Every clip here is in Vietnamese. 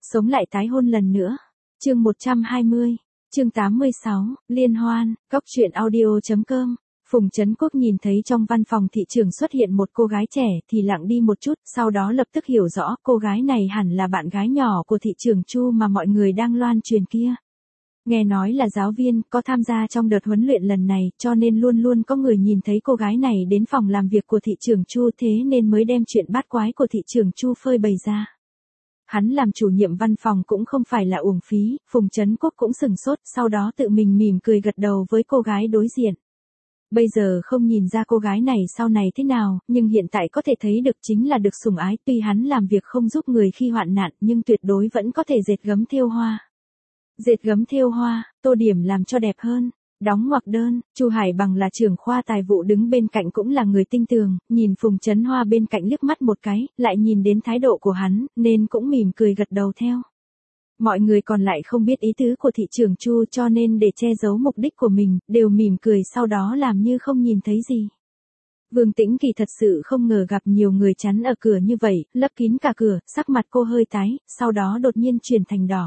Sống lại tái hôn lần nữa. Chương 120, chương 86, liên hoan, cóc truyện audio.com. Phùng Trấn Quốc nhìn thấy trong văn phòng thị trường xuất hiện một cô gái trẻ thì lặng đi một chút, sau đó lập tức hiểu rõ cô gái này hẳn là bạn gái nhỏ của thị trường Chu mà mọi người đang loan truyền kia. Nghe nói là giáo viên, có tham gia trong đợt huấn luyện lần này, cho nên luôn luôn có người nhìn thấy cô gái này đến phòng làm việc của thị trường Chu, thế nên mới đem chuyện bát quái của thị trường Chu phơi bày ra. Hắn làm chủ nhiệm văn phòng cũng không phải là uổng phí, Phùng Trấn Quốc cũng sừng sốt, sau đó tự mình mỉm cười gật đầu với cô gái đối diện. Bây giờ không nhìn ra cô gái này sau này thế nào, nhưng hiện tại có thể thấy được chính là được sủng ái, tuy hắn làm việc không giúp người khi hoạn nạn, nhưng tuyệt đối vẫn có thể dệt gấm thêu hoa. Dệt gấm thêu hoa, tô điểm làm cho đẹp hơn. Đóng ngoặc đơn, Chu Hải Bằng là trưởng khoa tài vụ đứng bên cạnh cũng là người tinh tường, nhìn Phùng Trấn Hoa bên cạnh liếc mắt một cái, lại nhìn đến thái độ của hắn, nên cũng mỉm cười gật đầu theo. Mọi người còn lại không biết ý tứ của thị trường Chu, cho nên để che giấu mục đích của mình, đều mỉm cười sau đó làm như không nhìn thấy gì. Vương Tĩnh Kỳ thật sự không ngờ gặp nhiều người chắn ở cửa như vậy, lấp kín cả cửa, sắc mặt cô hơi tái, sau đó đột nhiên chuyển thành đỏ.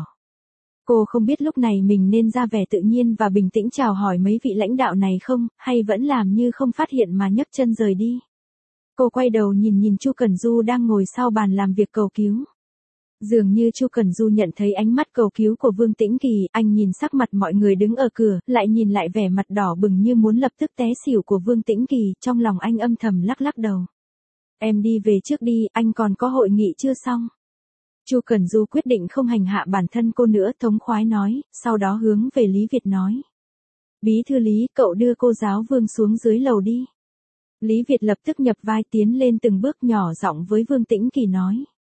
Cô không biết lúc này mình nên ra vẻ tự nhiên và bình tĩnh chào hỏi mấy vị lãnh đạo này không, hay vẫn làm như không phát hiện mà nhấc chân rời đi. Cô quay đầu nhìn Chu Cẩn Du đang ngồi sau bàn làm việc cầu cứu. Dường như Chu Cẩn Du nhận thấy ánh mắt cầu cứu của Vương Tĩnh Kỳ, anh nhìn sắc mặt mọi người đứng ở cửa, lại nhìn lại vẻ mặt đỏ bừng như muốn lập tức té xỉu của Vương Tĩnh Kỳ, trong lòng anh âm thầm lắc lắc đầu. Em đi về trước đi, anh còn có hội nghị chưa xong. Chu Cẩn Du quyết định không hành hạ bản thân cô nữa, thống khoái nói, sau đó hướng về Lý Việt nói. Bí thư Lý, cậu đưa cô giáo Vương xuống dưới lầu đi. Lý Việt lập tức nhập vai tiến lên từng bước nhỏ giọng với Vương Tĩnh Kỳ nói.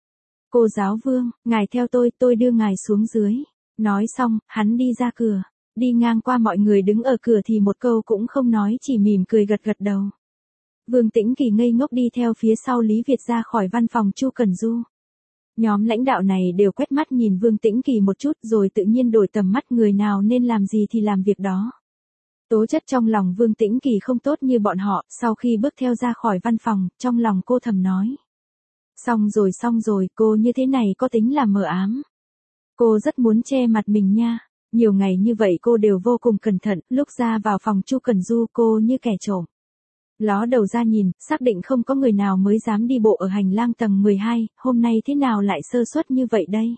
Cô giáo Vương, ngài theo tôi đưa ngài xuống dưới. Nói xong, hắn đi ra cửa. Đi ngang qua mọi người đứng ở cửa thì một câu cũng không nói, chỉ mỉm cười gật gật đầu. Vương Tĩnh Kỳ ngây ngốc đi theo phía sau Lý Việt ra khỏi văn phòng Chu Cẩn Du. Nhóm lãnh đạo này đều quét mắt nhìn Vương Tĩnh Kỳ một chút rồi tự nhiên đổi tầm mắt, người nào nên làm gì thì làm việc đó. Tố chất trong lòng Vương Tĩnh Kỳ không tốt như bọn họ, sau khi bước theo ra khỏi văn phòng, trong lòng cô thầm nói. Xong rồi, cô như thế này có tính là mờ ám. Cô rất muốn che mặt mình nha. Nhiều ngày như vậy cô đều vô cùng cẩn thận, lúc ra vào phòng Chu Cẩn Du cô như kẻ trộm. Ló đầu ra nhìn, xác định không có người nào mới dám đi bộ ở hành lang tầng 12, hôm nay thế nào lại sơ suất như vậy đây?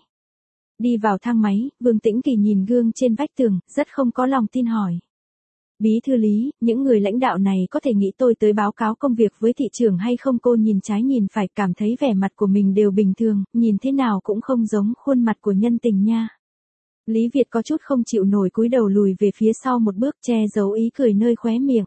Đi vào thang máy, Vương Tĩnh Kỳ nhìn gương trên vách tường, rất không có lòng tin hỏi. Bí thư Lý, những người lãnh đạo này có thể nghĩ tôi tới báo cáo công việc với thị trưởng hay không? Cô nhìn trái nhìn phải, cảm thấy vẻ mặt của mình đều bình thường, nhìn thế nào cũng không giống khuôn mặt của nhân tình nha. Lý Việt có chút không chịu nổi cúi đầu lùi về phía sau một bước, che giấu ý cười nơi khóe miệng.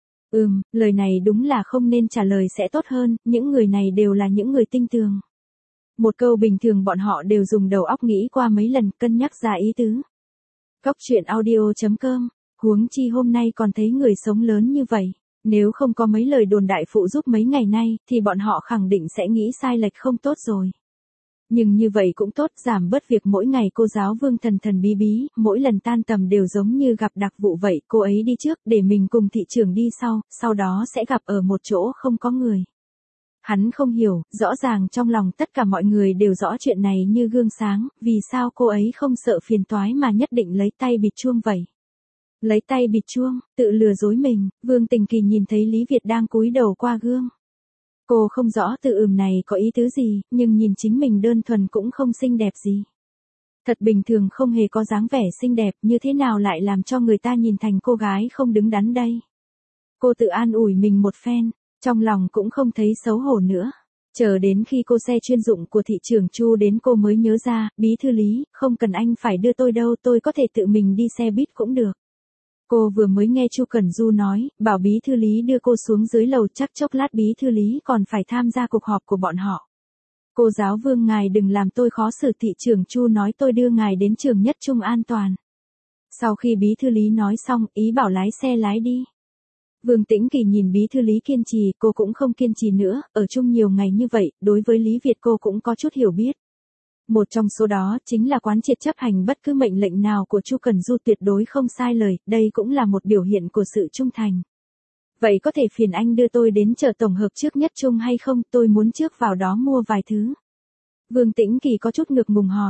Lời này đúng là không nên trả lời sẽ tốt hơn, những người này đều là những người tinh tường. Một câu bình thường bọn họ đều dùng đầu óc nghĩ qua mấy lần, cân nhắc ra ý tứ. Cóc truyện audio.com. Huống chi hôm nay còn thấy người sống lớn như vậy, nếu không có mấy lời đồn đại phụ giúp mấy ngày nay, thì bọn họ khẳng định sẽ nghĩ sai lệch không tốt rồi. Nhưng như vậy cũng tốt, giảm bớt việc mỗi ngày cô giáo Vương thần thần bí bí, mỗi lần tan tầm đều giống như gặp đặc vụ vậy, cô ấy đi trước, để mình cùng thị trưởng đi sau đó sẽ gặp ở một chỗ không có người. Hắn không hiểu, rõ ràng trong lòng tất cả mọi người đều rõ chuyện này như gương sáng, vì sao cô ấy không sợ phiền toái mà nhất định lấy tay bịt chuông vậy. Lấy tay bịt chuông, tự lừa dối mình. Vương Tĩnh Kỳ nhìn thấy Lý Việt đang cúi đầu qua gương. Cô không rõ từ này có ý tứ gì, nhưng nhìn chính mình đơn thuần cũng không xinh đẹp gì. Thật bình thường, không hề có dáng vẻ xinh đẹp, như thế nào lại làm cho người ta nhìn thành cô gái không đứng đắn đây. Cô tự an ủi mình một phen, trong lòng cũng không thấy xấu hổ nữa. Chờ đến khi cô xe chuyên dụng của thị trưởng Chu đến cô mới nhớ ra, bí thư Lý, không cần anh phải đưa tôi đâu, tôi có thể tự mình đi xe buýt cũng được. Cô vừa mới nghe Chu Cẩn Du nói, bảo bí thư Lý đưa cô xuống dưới lầu, chắc chốc lát bí thư Lý còn phải tham gia cuộc họp của bọn họ. Cô giáo Vương, ngài đừng làm tôi khó xử, thị trưởng Chu nói tôi đưa ngài đến trường Nhất Trung an toàn. Sau khi bí thư Lý nói xong, ý bảo lái xe lái đi. Vương Tĩnh Kỳ nhìn bí thư Lý kiên trì, cô cũng không kiên trì nữa, ở chung nhiều ngày như vậy, đối với Lý Việt cô cũng có chút hiểu biết. Một trong số đó chính là quán triệt chấp hành bất cứ mệnh lệnh nào của Chu Cẩn Du, tuyệt đối không sai lời, đây cũng là một biểu hiện của sự trung thành. Vậy có thể phiền anh đưa tôi đến chợ tổng hợp trước Nhất Trung hay không, tôi muốn trước vào đó mua vài thứ. Vương Tĩnh Kỳ có chút ngượng ngùng hỏi.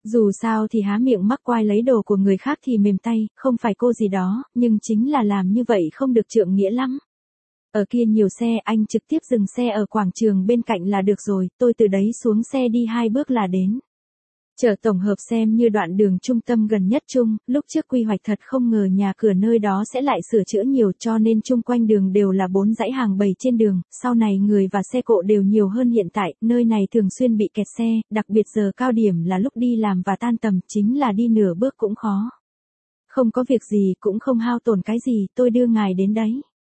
Dù sao thì há miệng mắc quai lấy đồ của người khác thì mềm tay, không phải cô gì đó, nhưng chính là làm như vậy không được trượng nghĩa lắm. Ở kia nhiều xe, anh trực tiếp dừng xe ở quảng trường bên cạnh là được rồi, tôi từ đấy xuống xe đi 2 bước là đến. Chợ tổng hợp xem như đoạn đường trung tâm gần nhất chung, lúc trước quy hoạch thật không ngờ nhà cửa nơi đó sẽ lại sửa chữa nhiều cho nên chung quanh đường đều là 4 dãy hàng bày trên đường, sau này người và xe cộ đều nhiều hơn hiện tại, nơi này thường xuyên bị kẹt xe, đặc biệt giờ cao điểm là lúc đi làm và tan tầm chính là đi nửa bước cũng khó. Không có việc gì cũng không hao tổn cái gì, tôi đưa ngài đến đấy.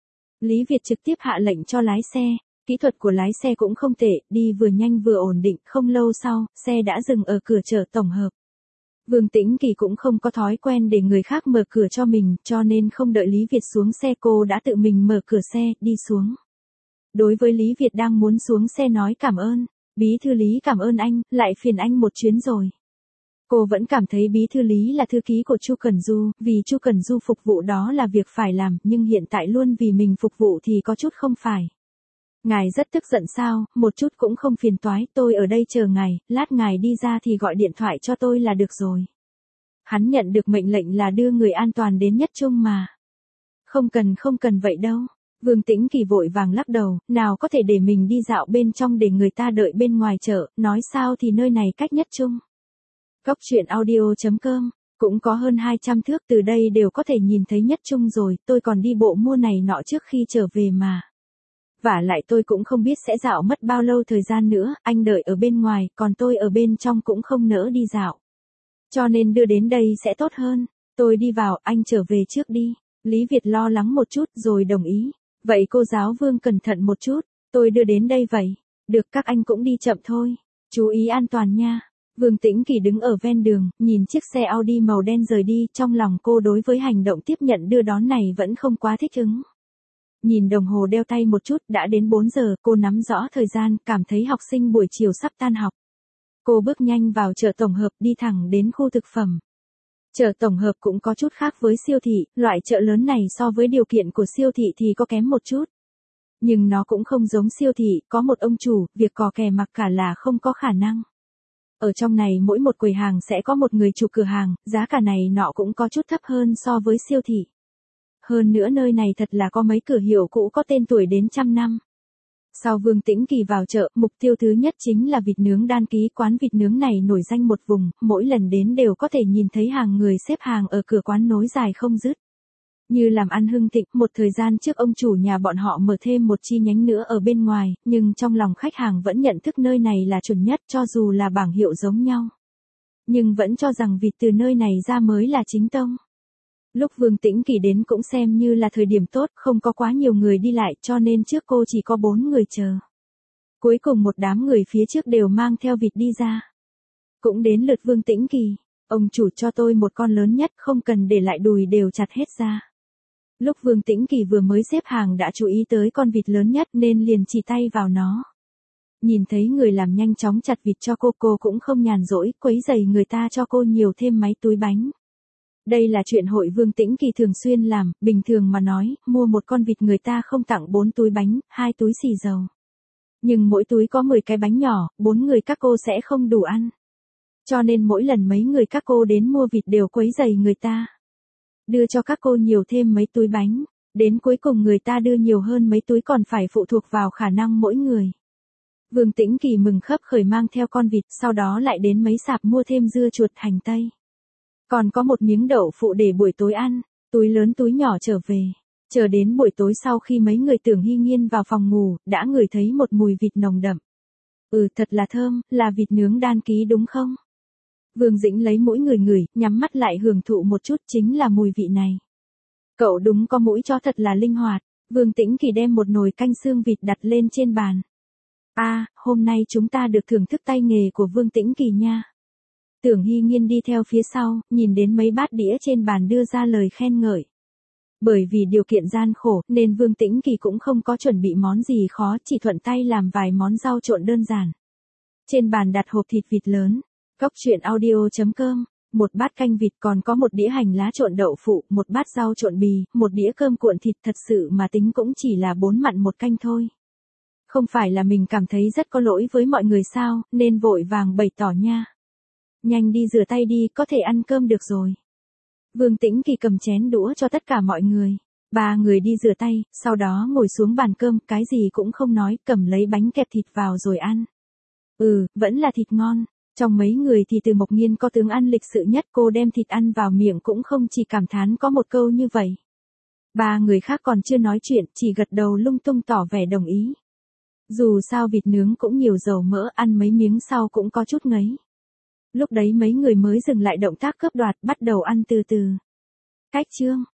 Lý Việt trực tiếp hạ lệnh cho lái xe. Kỹ thuật của lái xe cũng không tệ, đi vừa nhanh vừa ổn định, không lâu sau, xe đã dừng ở cửa chợ tổng hợp. Vương Tĩnh Kỳ cũng không có thói quen để người khác mở cửa cho mình, cho nên không đợi Lý Việt xuống xe cô đã tự mình mở cửa xe, đi xuống. Đối với Lý Việt đang muốn xuống xe nói cảm ơn, bí thư Lý cảm ơn anh, lại phiền anh một chuyến rồi. Cô vẫn cảm thấy bí thư Lý là thư ký của Chu Cẩn Du, vì Chu Cẩn Du phục vụ đó là việc phải làm, nhưng hiện tại luôn vì mình phục vụ thì có chút không phải. Ngài rất tức giận sao, một chút cũng không phiền toái, tôi ở đây chờ ngài, lát ngài đi ra thì gọi điện thoại cho tôi là được rồi. Hắn nhận được mệnh lệnh là đưa người an toàn đến nhất trung mà. Không cần vậy đâu. Vương Tĩnh Kỳ vội vàng lắc đầu, nào có thể để mình đi dạo bên trong để người ta đợi bên ngoài chợ, nói sao thì nơi này cách nhất trung. Góc truyện audio.com, cũng có hơn 200 thước từ đây đều có thể nhìn thấy nhất trung rồi, tôi còn đi bộ mua này nọ trước khi trở về mà. Vả lại tôi cũng không biết sẽ dạo mất bao lâu thời gian nữa, anh đợi ở bên ngoài, còn tôi ở bên trong cũng không nỡ đi dạo. Cho nên đưa đến đây sẽ tốt hơn, tôi đi vào, anh trở về trước đi. Lý Việt lo lắng một chút rồi đồng ý. Vậy cô giáo Vương cẩn thận một chút, tôi đưa đến đây vậy. Được các anh cũng đi chậm thôi, chú ý an toàn nha. Vương Tĩnh Kỳ đứng ở ven đường, nhìn chiếc xe Audi màu đen rời đi, trong lòng cô đối với hành động tiếp nhận đưa đón này vẫn không quá thích ứng. Nhìn đồng hồ đeo tay một chút, đã đến 4 giờ, cô nắm rõ thời gian, cảm thấy học sinh buổi chiều sắp tan học. Cô bước nhanh vào chợ tổng hợp đi thẳng đến khu thực phẩm. Chợ tổng hợp cũng có chút khác với siêu thị, loại chợ lớn này so với điều kiện của siêu thị thì có kém một chút. Nhưng nó cũng không giống siêu thị, có một ông chủ, việc cò kè mặc cả là không có khả năng. Ở trong này mỗi một quầy hàng sẽ có một người chủ cửa hàng, giá cả này nọ cũng có chút thấp hơn so với siêu thị. Hơn nữa nơi này thật là có mấy cửa hiệu cũ có tên tuổi đến trăm năm. Sau Vương Tĩnh Kỳ vào chợ, mục tiêu thứ nhất chính là vịt nướng đan ký. Quán vịt nướng này nổi danh một vùng, mỗi lần đến đều có thể nhìn thấy hàng người xếp hàng ở cửa quán nối dài không dứt. Như làm ăn hưng thịnh, một thời gian trước ông chủ nhà bọn họ mở thêm một chi nhánh nữa ở bên ngoài, nhưng trong lòng khách hàng vẫn nhận thức nơi này là chuẩn nhất cho dù là bảng hiệu giống nhau. Nhưng vẫn cho rằng vịt từ nơi này ra mới là chính tông. Lúc Vương Tĩnh Kỳ đến cũng xem như là thời điểm tốt, không có quá nhiều người đi lại cho nên trước cô chỉ có 4 người chờ. Cuối cùng một đám người phía trước đều mang theo vịt đi ra. Cũng đến lượt Vương Tĩnh Kỳ, ông chủ cho tôi một con lớn nhất, không cần để lại đùi đều chặt hết ra. Lúc Vương Tĩnh Kỳ vừa mới xếp hàng đã chú ý tới con vịt lớn nhất nên liền chỉ tay vào nó. Nhìn thấy người làm nhanh chóng chặt vịt cho cô cũng không nhàn rỗi, quấy rầy người ta cho cô nhiều thêm mấy túi bánh. Đây là chuyện hội Vương Tĩnh Kỳ thường xuyên làm, bình thường mà nói, mua một con vịt người ta không tặng 4 túi bánh, 2 túi xì dầu. Nhưng mỗi túi có 10 cái bánh nhỏ, 4 người các cô sẽ không đủ ăn. Cho nên mỗi lần mấy người các cô đến mua vịt đều quấy rầy người ta. Đưa cho các cô nhiều thêm mấy túi bánh, đến cuối cùng người ta đưa nhiều hơn mấy túi còn phải phụ thuộc vào khả năng mỗi người. Vương Tĩnh Kỳ mừng khấp khởi mang theo con vịt, sau đó lại đến mấy sạp mua thêm dưa chuột hành tây. Còn có một miếng đậu phụ để buổi tối ăn, túi lớn túi nhỏ trở về. Chờ đến buổi tối sau khi mấy người Tưởng Hy Nhiên vào phòng ngủ, đã ngửi thấy một mùi vịt nồng đậm. Thật là thơm, là vịt nướng đan ký đúng không? Vương Dĩnh lấy mũi ngửi, nhắm mắt lại hưởng thụ một chút, chính là mùi vị này. Cậu đúng có mũi cho thật là linh hoạt. Vương Tĩnh Kỳ đem một nồi canh xương vịt đặt lên trên bàn. Hôm nay chúng ta được thưởng thức tay nghề của Vương Tĩnh Kỳ nha. Tưởng Hy Nhiên đi theo phía sau, nhìn đến mấy bát đĩa trên bàn đưa ra lời khen ngợi. Bởi vì điều kiện gian khổ, nên Vương Tĩnh Kỳ cũng không có chuẩn bị món gì khó, chỉ thuận tay làm vài món rau trộn đơn giản. Trên bàn đặt hộp thịt vịt lớn. Góc truyện audio.com, một bát canh vịt, còn có một đĩa hành lá trộn đậu phụ, một bát rau trộn bì, một đĩa cơm cuộn thịt, thật sự mà tính cũng chỉ là 4 mặn một canh thôi. Không phải là mình cảm thấy rất có lỗi với mọi người sao, nên vội vàng bày tỏ nha. Nhanh đi rửa tay đi, có thể ăn cơm được rồi. Vương Tĩnh Kỳ cầm chén đũa cho tất cả mọi người. Ba người đi rửa tay, sau đó ngồi xuống bàn cơm, cái gì cũng không nói, cầm lấy bánh kẹp thịt vào rồi ăn. Vẫn là thịt ngon. Trong mấy người thì Từ Mộc Nghiên có tướng ăn lịch sự nhất, cô đem thịt ăn vào miệng cũng không chỉ cảm thán có một câu như vậy. Ba người khác còn chưa nói chuyện, chỉ gật đầu lung tung tỏ vẻ đồng ý. Dù sao vịt nướng cũng nhiều dầu mỡ, ăn mấy miếng sau cũng có chút ngấy. Lúc đấy mấy người mới dừng lại động tác cướp đoạt, bắt đầu ăn từ từ. Cách chương